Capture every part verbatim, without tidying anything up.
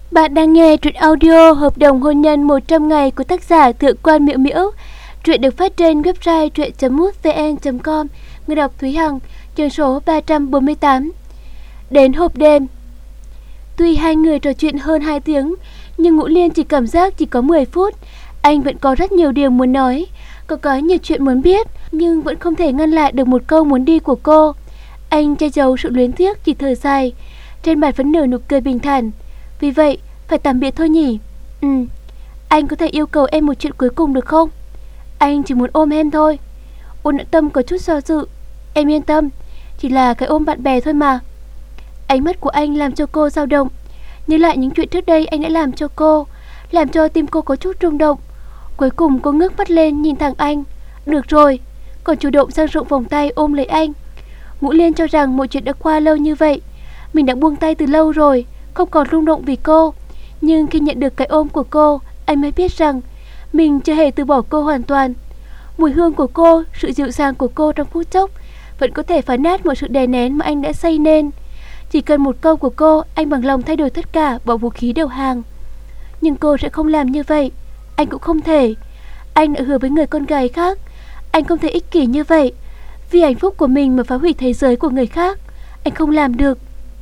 Bạn đang nghe truyện audio Hợp đồng hôn nhân một trăm ngày của tác giả Thượng quan Miễu Miễu. Truyện được phát trên website truyện chấm mútvn chấm com. Người đọc Thúy Hằng, chương số ba trăm bốn mươi tám. Đến hộp đêm. Tuy hai người trò chuyện hơn hai tiếng, nhưng Ngũ Liên chỉ cảm giác chỉ có mười phút. Anh vẫn có rất nhiều điều muốn nói, có có nhiều chuyện muốn biết, nhưng vẫn không thể ngăn lại được một câu muốn đi của cô. Anh che giấu sự luyến tiếc, chỉ thở dài. Trên mặt vẫn nở nụ cười bình thản. Vì vậy, phải tạm biệt thôi nhỉ? Ừ, anh có thể yêu cầu em một chuyện cuối cùng được không? Anh chỉ muốn ôm em thôi. Ôn Nhã Tâm có chút do dự. Em yên tâm, chỉ là cái ôm bạn bè thôi mà. Ánh mắt của anh làm cho cô dao động, nhớ lại những chuyện trước đây anh đã làm cho cô, làm cho tim cô có chút rung động. Cuối cùng cô ngước mắt lên nhìn thẳng anh. Được rồi, còn chủ động dang rộng vòng tay ôm lấy anh. Ngũ Liên cho rằng mọi chuyện đã qua lâu như vậy, mình đã buông tay từ lâu rồi, không còn rung động vì cô. Nhưng khi nhận được cái ôm của cô, anh mới biết rằng mình chưa hề từ bỏ cô hoàn toàn. Mùi hương của cô, sự dịu dàng của cô trong phút chốc vẫn có thể phá nát mọi sự đè nén mà anh đã xây nên. Chỉ cần một câu của cô, anh bằng lòng thay đổi tất cả, bỏ vũ khí đầu hàng. Nhưng cô sẽ không làm như vậy. Anh cũng không thể. Anh đã hứa với người con gái khác. Anh không thể ích kỷ như vậy, vì hạnh phúc của mình mà phá hủy thế giới của người khác. Anh không làm được.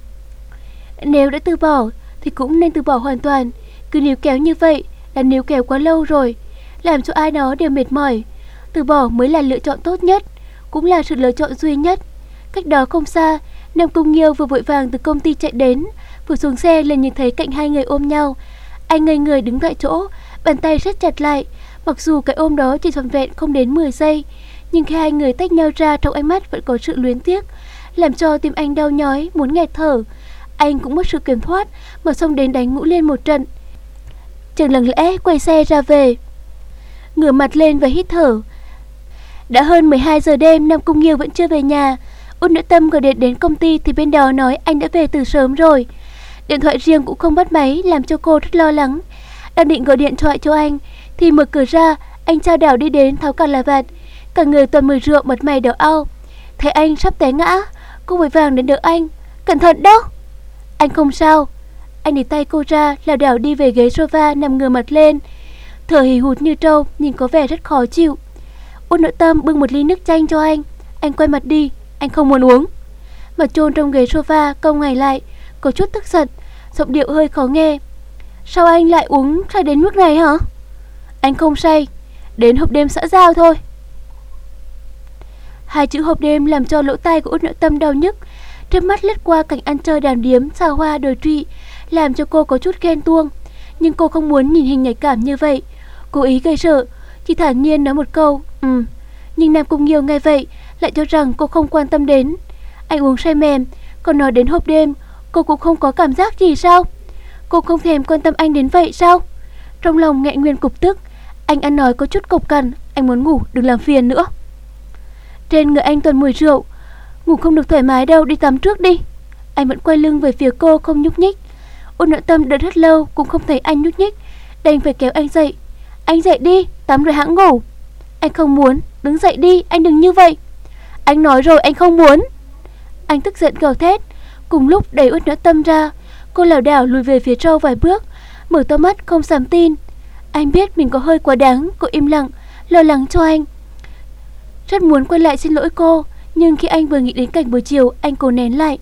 Nếu đã từ bỏ thì cũng nên từ bỏ hoàn toàn. Cứ níu kéo như vậy là níu kéo quá lâu rồi, làm cho ai đó đều mệt mỏi. Từ bỏ mới là lựa chọn tốt nhất, cũng là sự lựa chọn duy nhất. Cách đó không xa, Nam Cung Nghiêu vừa vội vàng từ công ty chạy đến, vừa xuống xe liền nhìn thấy cạnh hai người ôm nhau. Anh ngây người đứng tại chỗ, bàn tay siết chặt lại. Mặc dù cái ôm đó chỉ trọn vẹn không đến mười giây, nhưng khi hai người tách nhau ra, trong ánh mắt vẫn có sự luyến tiếc, làm cho tim anh đau nhói, muốn nghẹt thở. Anh cũng mất sự kiểm soát mà xông đến đánh Ngũ Liên một trận. Chàng lặng lẽ quay xe ra về, ngửa mặt lên và hít thở. Đã hơn mười hai giờ đêm, Nam Cung Nghiêu vẫn chưa về nhà. Ôn Nhã Tâm gọi điện đến công ty thì bên đó nói anh đã về từ sớm rồi. Điện thoại riêng cũng không bắt máy, làm cho cô rất lo lắng. Đang định gọi điện thoại cho anh thì mở cửa ra, anh chao đảo đi đến, tháo cả là vạt, cả người toàn mùi rượu, mặt mày đỏ au. Thấy anh sắp té ngã, cô vội vàng đến đỡ anh. Cẩn thận đó. Anh không sao. Anh để tay cô ra, lảo đảo đi về ghế sofa, nằm ngửa mặt lên, thở hì hụt như trâu, nhìn có vẻ rất khó chịu. Ôn Nhã Tâm bưng một ly nước chanh cho anh. Anh quay mặt đi, anh không muốn uống. Mặt chôn trong ghế sofa, cong ngày lại, có chút tức giận, giọng điệu hơi khó nghe. Sao anh lại uống say đến mức này hả? Anh không say, đến hộp đêm xã giao thôi. Hai chữ hộp đêm làm cho lỗ tai của Ôn Nhã Tâm đau nhức. Trước mắt lướt qua cảnh ăn chơi đàm điếm, xa hoa đồi trụy, làm cho cô có chút ghen tuông. Nhưng cô không muốn nhìn hình nhạy cảm như vậy, cố ý gây sợ, chỉ thản nhiên nói một câu ừ. Nhưng Nam Cung Nghiêu nghe vậy lại cho rằng cô không quan tâm đến. Anh uống say mềm, còn nói đến hộp đêm, cô cũng không có cảm giác gì sao? Cô không thèm quan tâm anh đến vậy sao? Trong lòng nghẹn nguyên cục tức. Anh ăn nói có chút cộc cằn. Anh muốn ngủ, đừng làm phiền nữa. Trên người anh toàn mùi rượu, ngủ không được thoải mái đâu, đi tắm trước đi. Anh vẫn quay lưng về phía cô, không nhúc nhích. Ôn Nhã Tâm đợi rất lâu cũng không thấy anh nhúc nhích, đành phải kéo anh dậy. Anh dậy đi, tắm rồi hãng ngủ. Anh không muốn, đứng dậy đi, anh đừng như vậy. Anh nói rồi, anh không muốn. Anh tức giận gào thét, cùng lúc đẩy Ôn Nhã Tâm ra. Cô lảo đảo lùi về phía sau vài bước, mở to mắt không dám tin. Anh biết mình có hơi quá đáng. Cô im lặng, lo lắng cho anh, rất muốn quay lại xin lỗi cô. Nhưng khi anh vừa nghĩ đến cảnh buổi chiều, anh cố nén lại.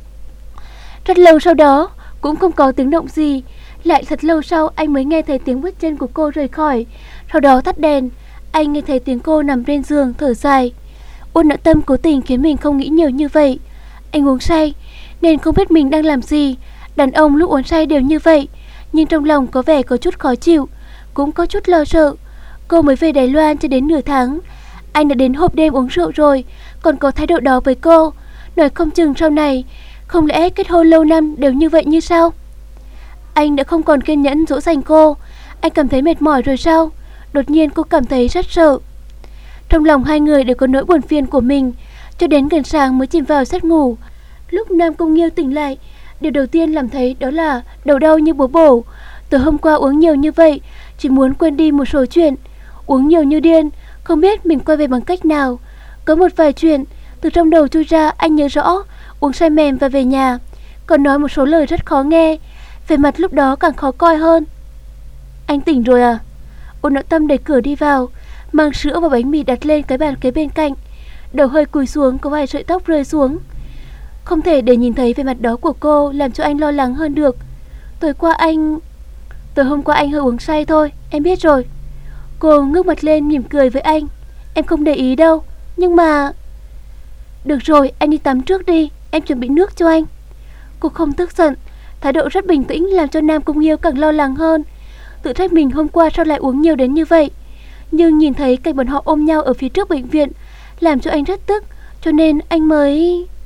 Rất lâu sau đó cũng không có tiếng động gì. Lại thật lâu sau anh mới nghe thấy tiếng bước chân của cô rời khỏi. Sau đó tắt đèn, anh nghe thấy tiếng cô nằm trên giường thở dài. Ôn Nhã Tâm cố tình khiến mình không nghĩ nhiều như vậy. Anh uống say nên không biết mình đang làm gì. Đàn ông lúc uống say đều như vậy, nhưng trong lòng có vẻ có chút khó chịu, cũng có chút lo sợ. Cô mới về Đài Loan chưa đến nửa tháng, anh đã đến hộp đêm uống rượu rồi, còn có thái độ đó với cô. Nói không chừng sau này, không lẽ kết hôn lâu năm đều như vậy như sao? Anh đã không còn kiên nhẫn dỗ dành cô. Anh cảm thấy mệt mỏi rồi sao? Đột nhiên cô cảm thấy rất sợ. Trong lòng hai người đều có nỗi buồn phiền của mình, cho đến gần sáng mới chìm vào giấc ngủ. Lúc Nam Cung Nghiêu tỉnh lại, điều đầu tiên làm thấy đó là đầu đau như búa bổ. Từ hôm qua uống nhiều như vậy, chỉ muốn quên đi một số chuyện. Uống nhiều như điên, không biết mình quay về bằng cách nào. Có một vài chuyện từ trong đầu chui ra, anh nhớ rõ. Uống say mềm và về nhà, còn nói một số lời rất khó nghe. Vẻ mặt lúc đó càng khó coi hơn. Anh tỉnh rồi à? Ôn Noãn Tâm đẩy cửa đi vào, mang sữa và bánh mì đặt lên cái bàn kế bên cạnh. Đầu hơi cúi xuống, có vài sợi tóc rơi xuống. Không thể để nhìn thấy vẻ mặt đó của cô làm cho anh lo lắng hơn được. Tối qua anh... Tối hôm qua anh hơi uống say thôi, em biết rồi. Cô ngước mặt lên mỉm cười với anh. Em không để ý đâu, nhưng mà... Được rồi, anh đi tắm trước đi, em chuẩn bị nước cho anh. Cô không tức giận, thái độ rất bình tĩnh làm cho Nam Cung Nghiêu càng lo lắng hơn. Tự trách mình hôm qua sao lại uống nhiều đến như vậy. Nhưng nhìn thấy cảnh bọn họ ôm nhau ở phía trước bệnh viện làm cho anh rất tức, cho nên anh mới...